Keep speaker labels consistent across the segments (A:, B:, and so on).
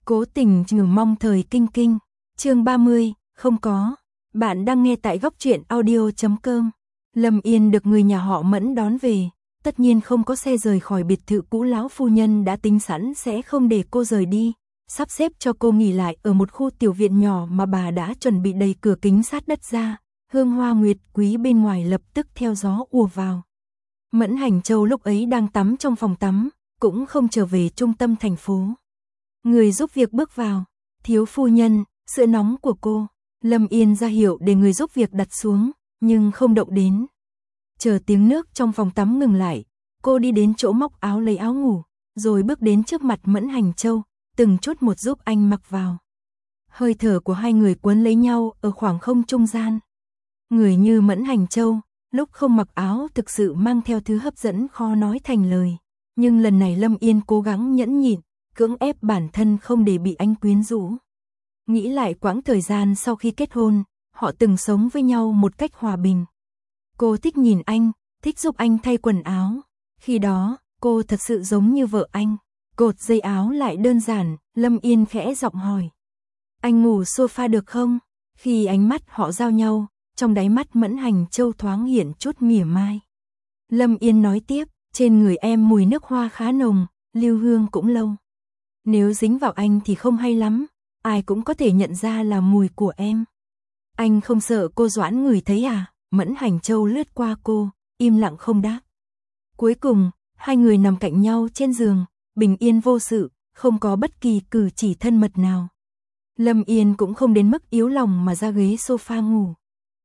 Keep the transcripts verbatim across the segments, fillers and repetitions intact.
A: Cố tình trừ mong thời kinh kinh. Chương ba mươi, không có. Bạn đang nghe tại góc truyện audio chấm com. Lâm Yên được người nhà họ Mẫn đón về, tất nhiên không có xe rời khỏi biệt thự cũ, lão phu nhân đã tính sẵn sẽ không để cô rời đi, sắp xếp cho cô nghỉ lại ở một khu tiểu viện nhỏ mà bà đã chuẩn bị đầy cửa kính sát đất ra. Hương hoa nguyệt quý bên ngoài lập tức theo gió ùa vào. Mẫn Hành Châu lúc ấy đang tắm trong phòng tắm, cũng không trở về trung tâm thành phố. Người giúp việc bước vào, thiếu phu nhân, sữa nóng của cô. Lâm Yên ra hiệu để người giúp việc đặt xuống, nhưng không động đến. Chờ tiếng nước trong phòng tắm ngừng lại, cô đi đến chỗ móc áo lấy áo ngủ, rồi bước đến trước mặt Mẫn Hành Châu, từng chút một giúp anh mặc vào. Hơi thở của hai người cuốn lấy nhau ở khoảng không trung gian. Người như Mẫn Hành Châu, lúc không mặc áo thực sự mang theo thứ hấp dẫn khó nói thành lời. Nhưng lần này Lâm Yên cố gắng nhẫn nhịn, cưỡng ép bản thân không để bị anh quyến rũ. Nghĩ lại quãng thời gian sau khi kết hôn, họ từng sống với nhau một cách hòa bình. Cô thích nhìn anh, thích giúp anh thay quần áo. Khi đó, cô thật sự giống như vợ anh. Cột dây áo lại đơn giản, Lâm Yên khẽ giọng hỏi. Anh ngủ sofa được không? Khi ánh mắt họ giao nhau, trong đáy mắt Mẫn Hành Châu thoáng hiện chút mỉa mai. Lâm Yên nói tiếp, trên người em mùi nước hoa khá nồng, lưu hương cũng lâu. Nếu dính vào anh thì không hay lắm, ai cũng có thể nhận ra là mùi của em. Anh không sợ cô Doãn ngửi thấy à? Mẫn Hành Châu lướt qua cô, im lặng không đáp. Cuối cùng, hai người nằm cạnh nhau trên giường, bình yên vô sự, không có bất kỳ cử chỉ thân mật nào. Lâm Yên cũng không đến mức yếu lòng mà ra ghế sofa ngủ.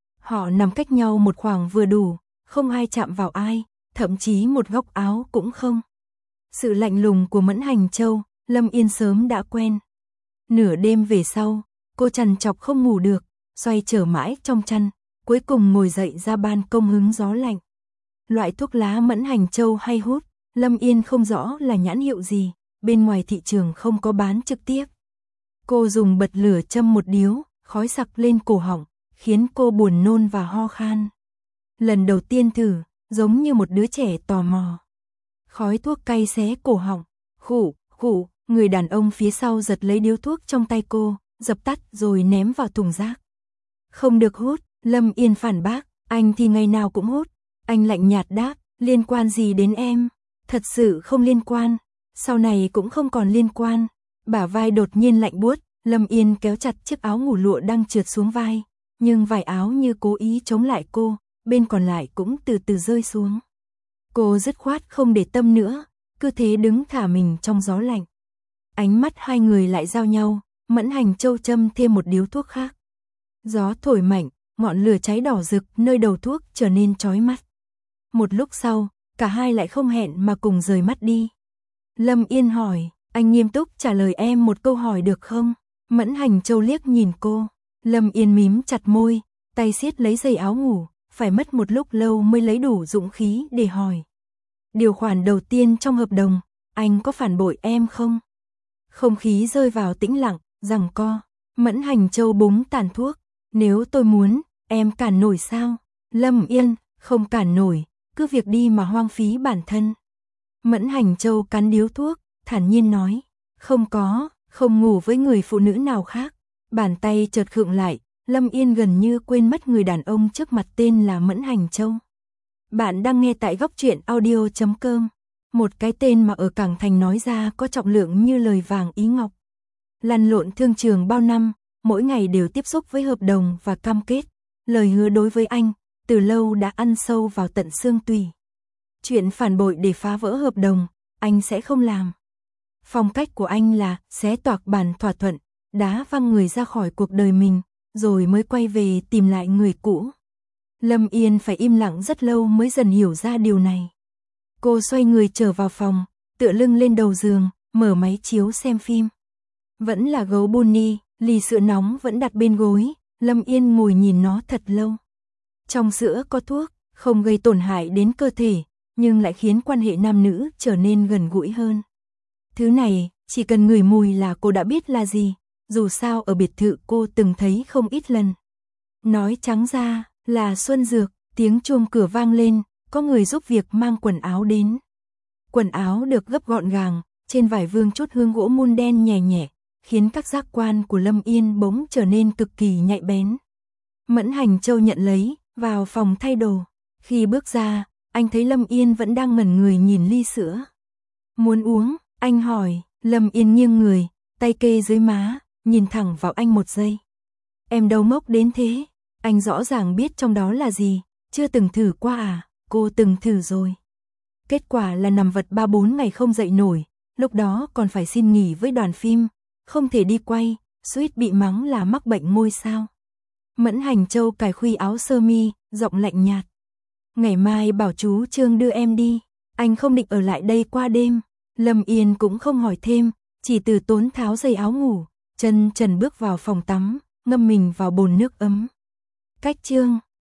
A: Họ nằm cách nhau một khoảng vừa đủ, không ai chạm vào ai, thậm chí một góc áo cũng không. Sự lạnh lùng của Mẫn Hành Châu, Lâm Yên sớm đã quen. Nửa đêm về sau, cô trằn trọc không ngủ được, xoay trở mãi trong chăn, cuối cùng ngồi dậy ra ban công hứng gió lạnh. Loại thuốc lá Mẫn Hành Châu hay hút, Lâm Yên không rõ là nhãn hiệu gì, bên ngoài thị trường không có bán trực tiếp. Cô dùng bật lửa châm một điếu, khói sặc lên cổ họng, khiến cô buồn nôn và ho khan. Lần đầu tiên thử, giống như một đứa trẻ tò mò. Khói thuốc cay xé cổ họng, khụ, khụ, người đàn ông phía sau giật lấy điếu thuốc trong tay cô, dập tắt rồi ném vào thùng rác. Không được hút, Lâm Yên phản bác, anh thì ngày nào cũng hút. Anh lạnh nhạt đáp, liên quan gì đến em? Thật sự không liên quan, sau này cũng không còn liên quan. Bả vai đột nhiên lạnh buốt, Lâm Yên kéo chặt chiếc áo ngủ lụa đang trượt xuống vai, nhưng vải áo như cố ý chống lại cô, bên còn lại cũng từ từ rơi xuống. Cô dứt khoát không để tâm nữa, cứ thế đứng thả mình trong gió lạnh. Ánh mắt hai người lại giao nhau, Mẫn Hành Châu châm thêm một điếu thuốc khác. Gió thổi mạnh, ngọn lửa cháy đỏ rực nơi đầu thuốc trở nên chói mắt. Một lúc sau, cả hai lại không hẹn mà cùng rời mắt đi. Lâm Yên hỏi, anh nghiêm túc trả lời em một câu hỏi được không? Mẫn Hành Châu liếc nhìn cô. Lâm Yên mím chặt môi, tay siết lấy dây áo ngủ, phải mất một lúc lâu mới lấy đủ dũng khí để hỏi. Điều khoản đầu tiên trong hợp đồng, anh có phản bội em không? Không khí rơi vào tĩnh lặng, giằng co. Mẫn Hành Châu búng tàn thuốc. Nếu tôi muốn, em cản nổi sao? Lâm Yên, không cản nổi, cứ việc đi mà hoang phí bản thân. Mẫn Hành Châu cắn điếu thuốc, thản nhiên nói. Không có, không ngủ với người phụ nữ nào khác. Bàn tay chợt khựng lại, Lâm Yên gần như quên mất người đàn ông trước mặt tên là Mẫn Hành Châu. Bạn đang nghe tại góc truyện audio chấm com. Một cái tên mà ở Cảng Thành nói ra có trọng lượng như lời vàng ý ngọc. Lăn lộn thương trường bao năm, mỗi ngày đều tiếp xúc với hợp đồng và cam kết. Lời hứa đối với anh, từ lâu đã ăn sâu vào tận xương tủy. Chuyện phản bội để phá vỡ hợp đồng, anh sẽ không làm. Phong cách của anh là xé toạc bản thỏa thuận, đá văng người ra khỏi cuộc đời mình, rồi mới quay về tìm lại người cũ. Lâm Yên phải im lặng rất lâu mới dần hiểu ra điều này. Cô xoay người trở vào phòng, tựa lưng lên đầu giường, mở máy chiếu xem phim. Vẫn là gấu Bunny, ly sữa nóng vẫn đặt bên gối, Lâm Yên ngồi nhìn nó thật lâu. Trong sữa có thuốc, không gây tổn hại đến cơ thể, nhưng lại khiến quan hệ nam nữ trở nên gần gũi hơn. Thứ này, chỉ cần ngửi mùi là cô đã biết là gì, dù sao ở biệt thự cô từng thấy không ít lần. Nói trắng ra, là Xuân Dược, tiếng chuông cửa vang lên, có người giúp việc mang quần áo đến. Quần áo được gấp gọn gàng, trên vải vương chút hương gỗ mun đen nhẹ nhẹ, khiến các giác quan của Lâm Yên bỗng trở nên cực kỳ nhạy bén. Mẫn Hành Châu nhận lấy, vào phòng thay đồ. Khi bước ra, anh thấy Lâm Yên vẫn đang ngẩn người nhìn ly sữa. Muốn uống, anh hỏi. Lâm Yên nghiêng người, tay kê dưới má, nhìn thẳng vào anh một giây. Em đâu ngốc đến thế, anh rõ ràng biết trong đó là gì, chưa từng thử qua à? Cô từng thử rồi. Kết quả là nằm vật ba bốn ngày không dậy nổi, lúc đó còn phải xin nghỉ với đoàn phim, không thể đi quay, suýt bị mắng là mắc bệnh ngôi sao. Mẫn Hành Châu cài khuy áo sơ mi, giọng lạnh nhạt. Ngày mai bảo chú Trương đưa em đi, anh không định ở lại đây qua đêm. Lâm Yên cũng không hỏi thêm, chỉ từ tốn tháo dây áo ngủ, chân trần bước vào phòng tắm, ngâm mình vào bồn nước ấm. Cách Trương